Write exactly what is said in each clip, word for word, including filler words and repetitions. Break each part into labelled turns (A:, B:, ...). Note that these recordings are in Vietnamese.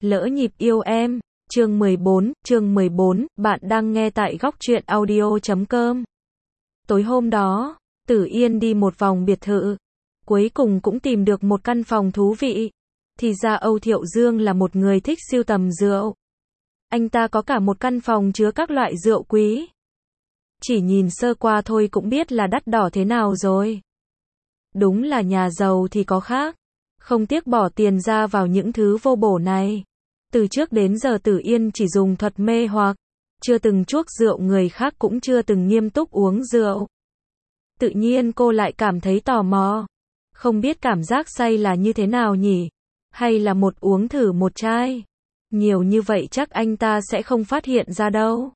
A: Lỡ nhịp yêu em, chương mười bốn, chương mười bốn, bạn đang nghe tại góc truyện audio chấm com. Tối hôm đó, Tử Yên đi một vòng biệt thự, cuối cùng cũng tìm được một căn phòng thú vị. Thì ra Âu Thiệu Dương là một người thích sưu tầm rượu. Anh ta có cả một căn phòng chứa các loại rượu quý. Chỉ nhìn sơ qua thôi cũng biết là đắt đỏ thế nào rồi. Đúng là nhà giàu thì có khác, không tiếc bỏ tiền ra vào những thứ vô bổ này. Từ trước đến giờ Tử Yên chỉ dùng thuật mê hoặc, chưa từng chuốc rượu người khác, cũng chưa từng nghiêm túc uống rượu. Tự nhiên cô lại cảm thấy tò mò, không biết cảm giác say là như thế nào nhỉ? Hay là một uống thử một chai? Nhiều như vậy chắc anh ta sẽ không phát hiện ra đâu.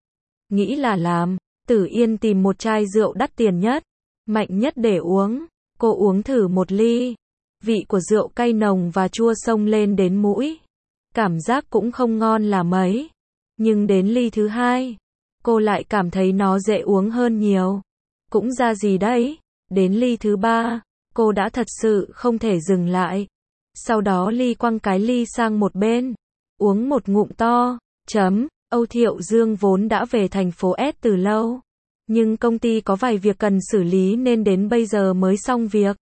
A: Nghĩ là làm, Tử Yên tìm một chai rượu đắt tiền nhất, mạnh nhất để uống. Cô uống thử một ly. Vị của rượu cay nồng và chua xông lên đến mũi. Cảm giác cũng không ngon là mấy. Nhưng đến ly thứ hai, cô lại cảm thấy nó dễ uống hơn nhiều. Cũng ra gì đấy. Đến ly thứ ba, cô đã thật sự không thể dừng lại. Sau đó ly quăng cái ly sang một bên, uống một ngụm to. Chấm. Âu Thiệu Dương vốn đã về thành phố S từ lâu, nhưng công ty có vài việc cần xử lý nên đến bây giờ mới xong việc.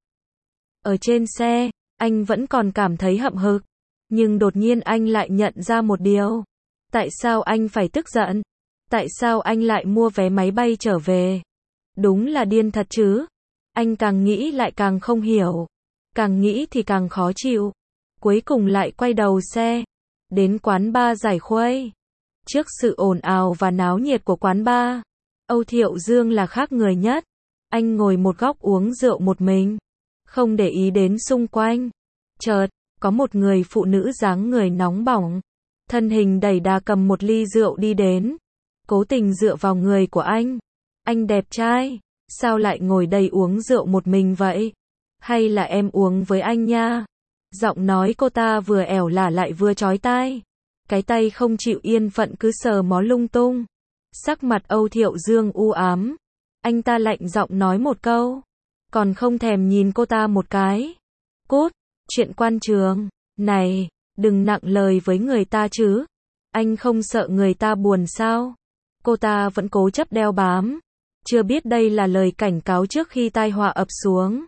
A: Ở trên xe, anh vẫn còn cảm thấy hậm hực, nhưng đột nhiên anh lại nhận ra một điều. Tại sao anh phải tức giận? Tại sao anh lại mua vé máy bay trở về? Đúng là điên thật chứ. Anh càng nghĩ lại càng không hiểu, càng nghĩ thì càng khó chịu. Cuối cùng lại quay đầu xe, đến quán bar giải khuây. Trước sự ồn ào và náo nhiệt của quán bar, Âu Thiệu Dương là khác người nhất. Anh ngồi một góc uống rượu một mình, không để ý đến xung quanh. Chợt, có một người phụ nữ dáng người nóng bỏng, thân hình đầy đà cầm một ly rượu đi đến, cố tình dựa vào người của anh. Anh đẹp trai, sao lại ngồi đây uống rượu một mình vậy? Hay là em uống với anh nha? Giọng nói cô ta vừa ẻo lả lại vừa chói tai. Cái tay không chịu yên phận cứ sờ mó lung tung. Sắc mặt Âu Thiệu Dương u ám. Anh ta lạnh giọng nói một câu, còn không thèm nhìn cô ta một cái. Cút, chuyện quan trường. Này, đừng nặng lời với người ta chứ. Anh không sợ người ta buồn sao? Cô ta vẫn cố chấp đeo bám. Chưa biết đây là lời cảnh cáo trước khi tai họa ập xuống.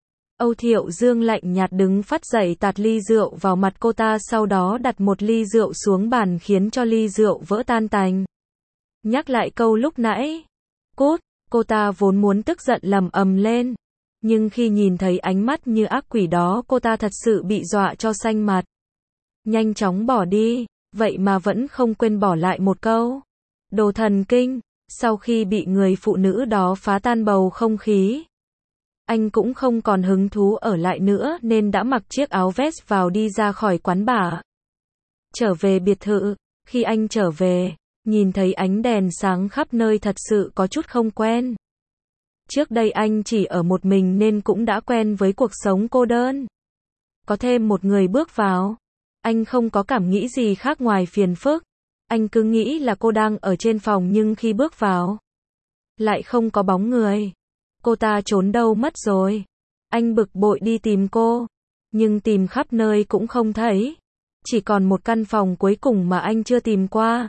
A: Âu Thiệu Dương lạnh nhạt đứng phắt dậy tạt ly rượu vào mặt cô ta, sau đó đặt một ly rượu xuống bàn khiến cho ly rượu vỡ tan tành. Nhắc lại câu lúc nãy. Cút, cô ta vốn muốn tức giận lầm ầm lên. Nhưng khi nhìn thấy ánh mắt như ác quỷ đó, cô ta thật sự bị dọa cho xanh mặt. Nhanh chóng bỏ đi, vậy mà vẫn không quên bỏ lại một câu. Đồ thần kinh. Sau khi bị người phụ nữ đó phá tan bầu không khí, anh cũng không còn hứng thú ở lại nữa nên đã mặc chiếc áo vest vào đi ra khỏi quán bar. Trở về biệt thự, khi anh trở về, nhìn thấy ánh đèn sáng khắp nơi thật sự có chút không quen. Trước đây anh chỉ ở một mình nên cũng đã quen với cuộc sống cô đơn. Có thêm một người bước vào, anh không có cảm nghĩ gì khác ngoài phiền phức. Anh cứ nghĩ là cô đang ở trên phòng nhưng khi bước vào, lại không có bóng người. Cô ta trốn đâu mất rồi? Anh bực bội đi tìm cô, nhưng tìm khắp nơi cũng không thấy. Chỉ còn một căn phòng cuối cùng mà anh chưa tìm qua.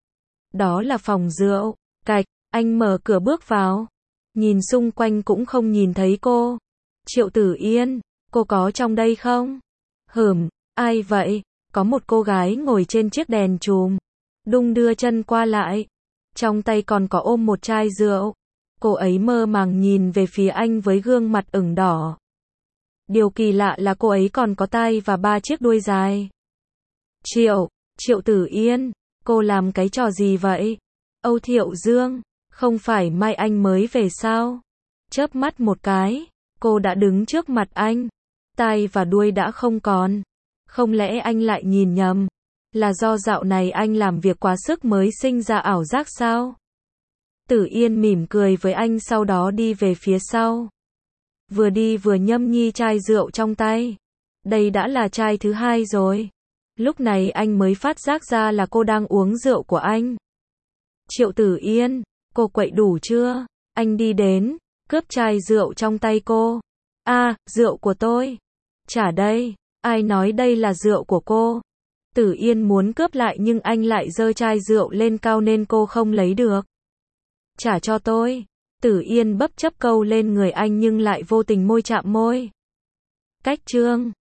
A: Đó là phòng rượu. Cạch, anh mở cửa bước vào. Nhìn xung quanh cũng không nhìn thấy cô. Triệu Tử Yên, cô có trong đây không? Hửm, ai vậy? Có một cô gái ngồi trên chiếc đèn chùm, đung đưa chân qua lại. Trong tay còn có ôm một chai rượu. Cô ấy mơ màng nhìn về phía anh với gương mặt ửng đỏ. Điều kỳ lạ là cô ấy còn có tai và ba chiếc đuôi dài. Triệu, Triệu Tử Yên, cô làm cái trò gì vậy? Âu Thiệu Dương, không phải mai anh mới về sao? Chớp mắt một cái, cô đã đứng trước mặt anh. Tai và đuôi đã không còn. Không lẽ anh lại nhìn nhầm? Là do dạo này anh làm việc quá sức mới sinh ra ảo giác sao? Tử Yên mỉm cười với anh, sau đó đi về phía sau. Vừa đi vừa nhâm nhi chai rượu trong tay. Đây đã là chai thứ hai rồi. Lúc này anh mới phát giác ra là cô đang uống rượu của anh. Triệu Tử Yên, cô quậy đủ chưa? Anh đi đến, cướp chai rượu trong tay cô. A, à, rượu của tôi. Trả đây. Ai nói đây là rượu của cô? Tử Yên muốn cướp lại nhưng anh lại giơ chai rượu lên cao nên cô không lấy được. Trả cho tôi. Tử Yên bấp chấp câu lên người anh nhưng lại vô tình môi chạm môi. Cách chương